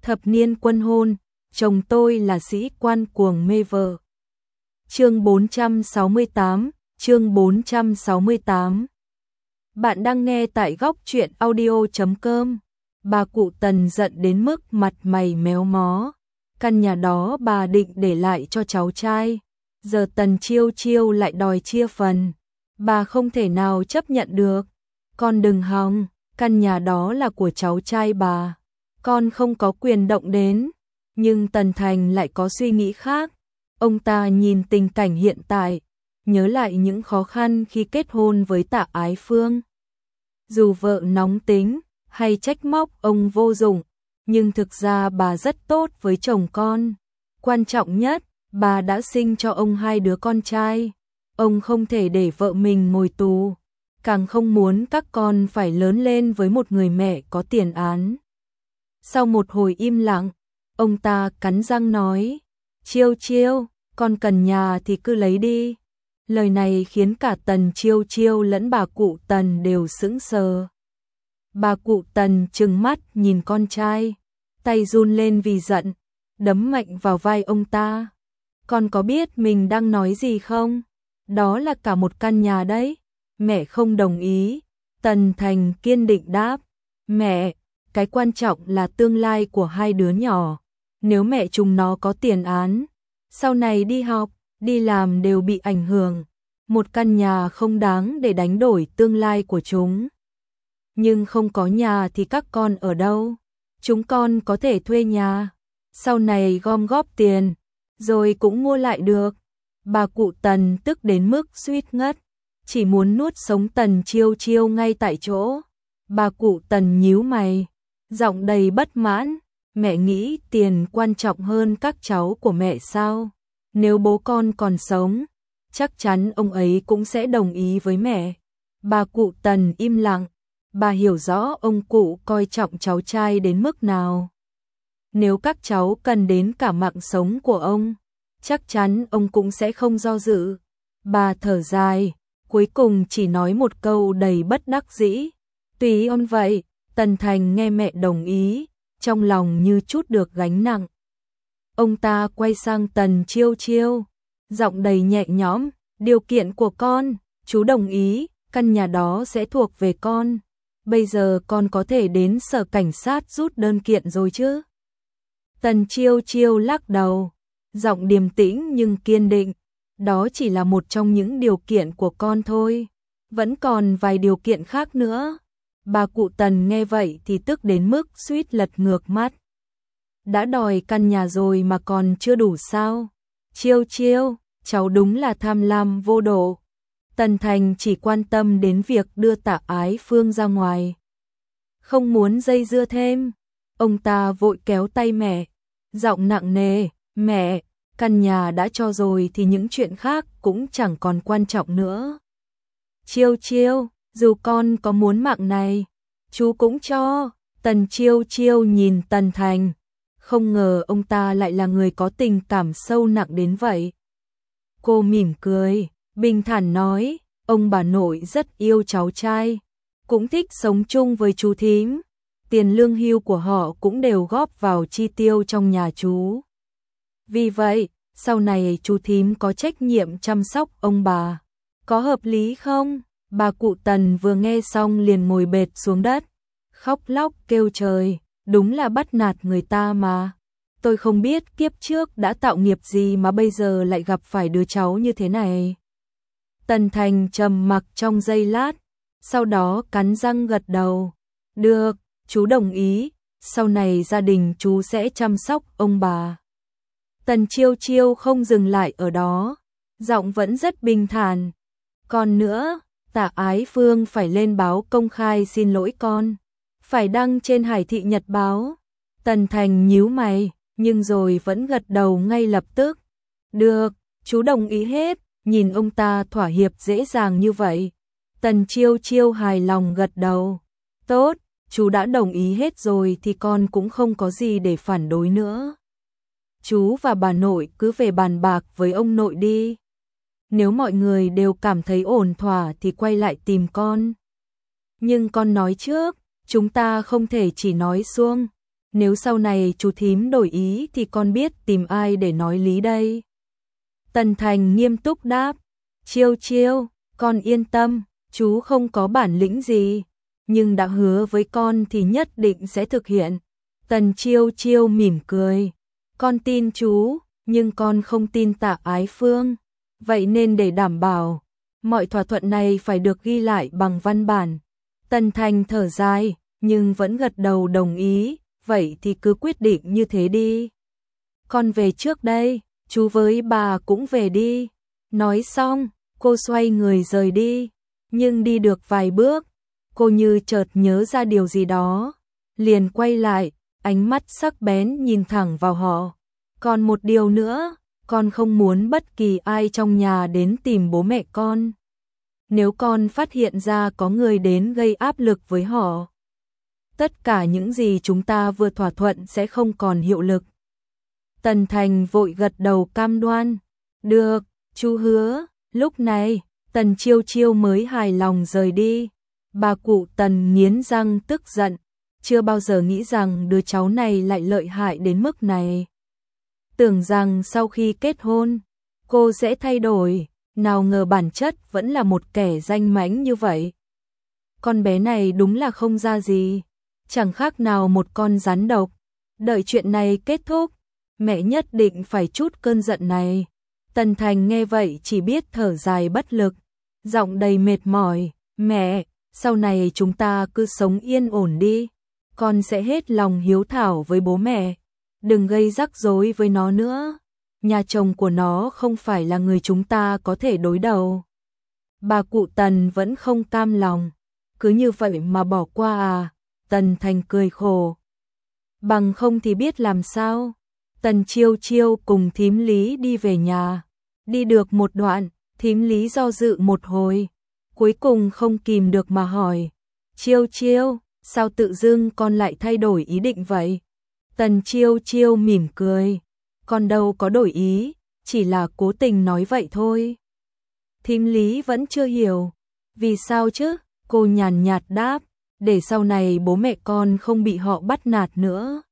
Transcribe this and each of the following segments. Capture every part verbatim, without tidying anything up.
Thập niên quân hôn, chồng tôi là sĩ quan cuồng mê vợ. Chương bốn trăm sáu mươi tám, chương bốn trăm sáu mươi tám. Bạn đang nghe tại góc truyện audio chấm com. Bà cụ Tần giận đến mức mặt mày méo mó. Căn nhà đó bà định để lại cho cháu trai. Giờ Tần Chiêu Chiêu lại đòi chia phần. Bà không thể nào chấp nhận được. Con đừng hòng, căn nhà đó là của cháu trai bà. Con không có quyền động đến. Nhưng Tần Thành lại có suy nghĩ khác. Ông ta nhìn tình cảnh hiện tại, nhớ lại những khó khăn khi kết hôn với Tạ Ái Phương. Dù vợ nóng tính hay trách móc ông vô dụng, nhưng thực ra bà rất tốt với chồng con. Quan trọng nhất, bà đã sinh cho ông hai đứa con trai. Ông không thể để vợ mình ngồi tù, càng không muốn các con phải lớn lên với một người mẹ có tiền án. Sau một hồi im lặng, ông ta cắn răng nói, Chiêu Chiêu, con cần nhà thì cứ lấy đi. Lời này khiến cả Tần Chiêu Chiêu lẫn bà cụ Tần đều sững sờ. Bà cụ Tần trừng mắt nhìn con trai, tay run lên vì giận, đấm mạnh vào vai ông ta. Con có biết mình đang nói gì không? Đó là cả một căn nhà đấy. Mẹ không đồng ý. Tần Thành kiên định đáp, mẹ, cái quan trọng là tương lai của hai đứa nhỏ. Nếu mẹ chúng nó có tiền án, sau này đi học, đi làm đều bị ảnh hưởng. Một căn nhà không đáng để đánh đổi tương lai của chúng. Nhưng không có nhà thì các con ở đâu? Chúng con có thể thuê nhà, sau này gom góp tiền, rồi cũng mua lại được. Bà cụ Tần tức đến mức suýt ngất, chỉ muốn nuốt sống Tần Chiêu Chiêu ngay tại chỗ. Bà cụ Tần nhíu mày, giọng đầy bất mãn, mẹ nghĩ tiền quan trọng hơn các cháu của mẹ sao? Nếu bố con còn sống, chắc chắn ông ấy cũng sẽ đồng ý với mẹ. Bà cụ Tần im lặng, bà hiểu rõ ông cụ coi trọng cháu trai đến mức nào. Nếu các cháu cần đến cả mạng sống của ông, chắc chắn ông cũng sẽ không do dự. Bà thở dài, cuối cùng chỉ nói một câu đầy bất đắc dĩ, tùy ông vậy. Tần Thành nghe mẹ đồng ý, trong lòng như chút được gánh nặng. Ông ta quay sang Tần Chiêu Chiêu, giọng đầy nhẹ nhõm, điều kiện của con, chú đồng ý, căn nhà đó sẽ thuộc về con. Bây giờ con có thể đến sở cảnh sát rút đơn kiện rồi chứ? Tần Chiêu Chiêu lắc đầu, giọng điềm tĩnh nhưng kiên định, đó chỉ là một trong những điều kiện của con thôi, vẫn còn vài điều kiện khác nữa. Bà cụ Tần nghe vậy thì tức đến mức suýt lật ngược mắt. Đã đòi căn nhà rồi mà còn chưa đủ sao? Chiêu Chiêu, cháu đúng là tham lam vô độ. Tần Thành chỉ quan tâm đến việc đưa Tạ Ái Phương ra ngoài, không muốn dây dưa thêm. Ông ta vội kéo tay mẹ, giọng nặng nề, mẹ, căn nhà đã cho rồi thì những chuyện khác cũng chẳng còn quan trọng nữa. Chiêu Chiêu, dù con có muốn mạng này, chú cũng cho. Tần Chiêu Chiêu nhìn Tần Thành, không ngờ ông ta lại là người có tình cảm sâu nặng đến vậy. Cô mỉm cười, bình thản nói, ông bà nội rất yêu cháu trai, cũng thích sống chung với chú thím. Tiền lương hưu của họ cũng đều góp vào chi tiêu trong nhà chú. Vì vậy, sau này chú thím có trách nhiệm chăm sóc ông bà. Có hợp lý không? Bà cụ Tần vừa nghe xong liền ngồi bệt xuống đất, khóc lóc kêu trời, đúng là bắt nạt người ta mà. Tôi không biết kiếp trước đã tạo nghiệp gì mà bây giờ lại gặp phải đứa cháu như thế này. Tần Thành trầm mặc trong giây lát, sau đó cắn răng gật đầu. Được, chú đồng ý, sau này gia đình chú sẽ chăm sóc ông bà. Tần Chiêu Chiêu không dừng lại ở đó, giọng vẫn rất bình thản. Còn nữa, Tạ Ái Phương phải lên báo công khai xin lỗi con, phải đăng trên Hải Thị Nhật Báo. Tần Thành nhíu mày, nhưng rồi vẫn gật đầu ngay lập tức. Được, chú đồng ý hết. Nhìn ông ta thỏa hiệp dễ dàng như vậy, Tần Chiêu Chiêu hài lòng gật đầu. Tốt, chú đã đồng ý hết rồi thì con cũng không có gì để phản đối nữa. Chú và bà nội cứ về bàn bạc với ông nội đi. Nếu mọi người đều cảm thấy ổn thỏa thì quay lại tìm con. Nhưng con nói trước, chúng ta không thể chỉ nói suông. Nếu sau này chú thím đổi ý thì con biết tìm ai để nói lý đây. Tần Thành nghiêm túc đáp, Chiêu Chiêu, con yên tâm, chú không có bản lĩnh gì, nhưng đã hứa với con thì nhất định sẽ thực hiện. Tần Chiêu Chiêu mỉm cười, con tin chú, nhưng con không tin Tạ Ái Phương, vậy nên để đảm bảo, mọi thỏa thuận này phải được ghi lại bằng văn bản. Tần Thành thở dài, nhưng vẫn gật đầu đồng ý, vậy thì cứ quyết định như thế đi. Con về trước đây, chú với bà cũng về đi. Nói xong, cô xoay người rời đi, nhưng đi được vài bước, cô như chợt nhớ ra điều gì đó, liền quay lại, ánh mắt sắc bén nhìn thẳng vào họ. Còn một điều nữa, con không muốn bất kỳ ai trong nhà đến tìm bố mẹ con. Nếu con phát hiện ra có người đến gây áp lực với họ, tất cả những gì chúng ta vừa thỏa thuận sẽ không còn hiệu lực. Tần Thành vội gật đầu cam đoan, được, chú hứa. Lúc này, Tần Chiêu Chiêu mới hài lòng rời đi. Bà cụ Tần nghiến răng tức giận, chưa bao giờ nghĩ rằng đứa cháu này lại lợi hại đến mức này. Tưởng rằng sau khi kết hôn, cô sẽ thay đổi, nào ngờ bản chất vẫn là một kẻ danh mãnh như vậy. Con bé này đúng là không ra gì, chẳng khác nào một con rắn độc. Đợi chuyện này kết thúc, mẹ nhất định phải trút cơn giận này. Tần Thành nghe vậy chỉ biết thở dài bất lực, giọng đầy mệt mỏi, mẹ, sau này chúng ta cứ sống yên ổn đi, con sẽ hết lòng hiếu thảo với bố mẹ, đừng gây rắc rối với nó nữa, nhà chồng của nó không phải là người chúng ta có thể đối đầu. Bà cụ Tần vẫn không cam lòng, cứ như vậy mà bỏ qua à? Tần Thành cười khổ, bằng không thì biết làm sao. Tần Chiêu Chiêu cùng thím Lý đi về nhà. Đi được một đoạn, thím Lý do dự một hồi, cuối cùng không kìm được mà hỏi, Chiêu Chiêu, sao tự dưng con lại thay đổi ý định vậy? Tần Chiêu Chiêu mỉm cười, con đâu có đổi ý, chỉ là cố tình nói vậy thôi. Thím Lý vẫn chưa hiểu, vì sao chứ? Cô nhàn nhạt đáp, để sau này bố mẹ con không bị họ bắt nạt nữa.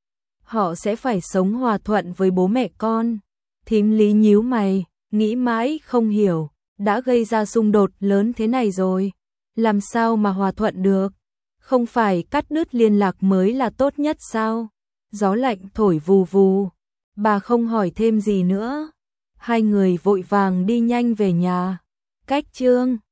Họ sẽ phải sống hòa thuận với bố mẹ con. Thím Lý nhíu mày, nghĩ mãi không hiểu, đã gây ra xung đột lớn thế này rồi, làm sao mà hòa thuận được? Không phải cắt đứt liên lạc mới là tốt nhất sao? Gió lạnh thổi vù vù, bà không hỏi thêm gì nữa. Hai người vội vàng đi nhanh về nhà. Cách chương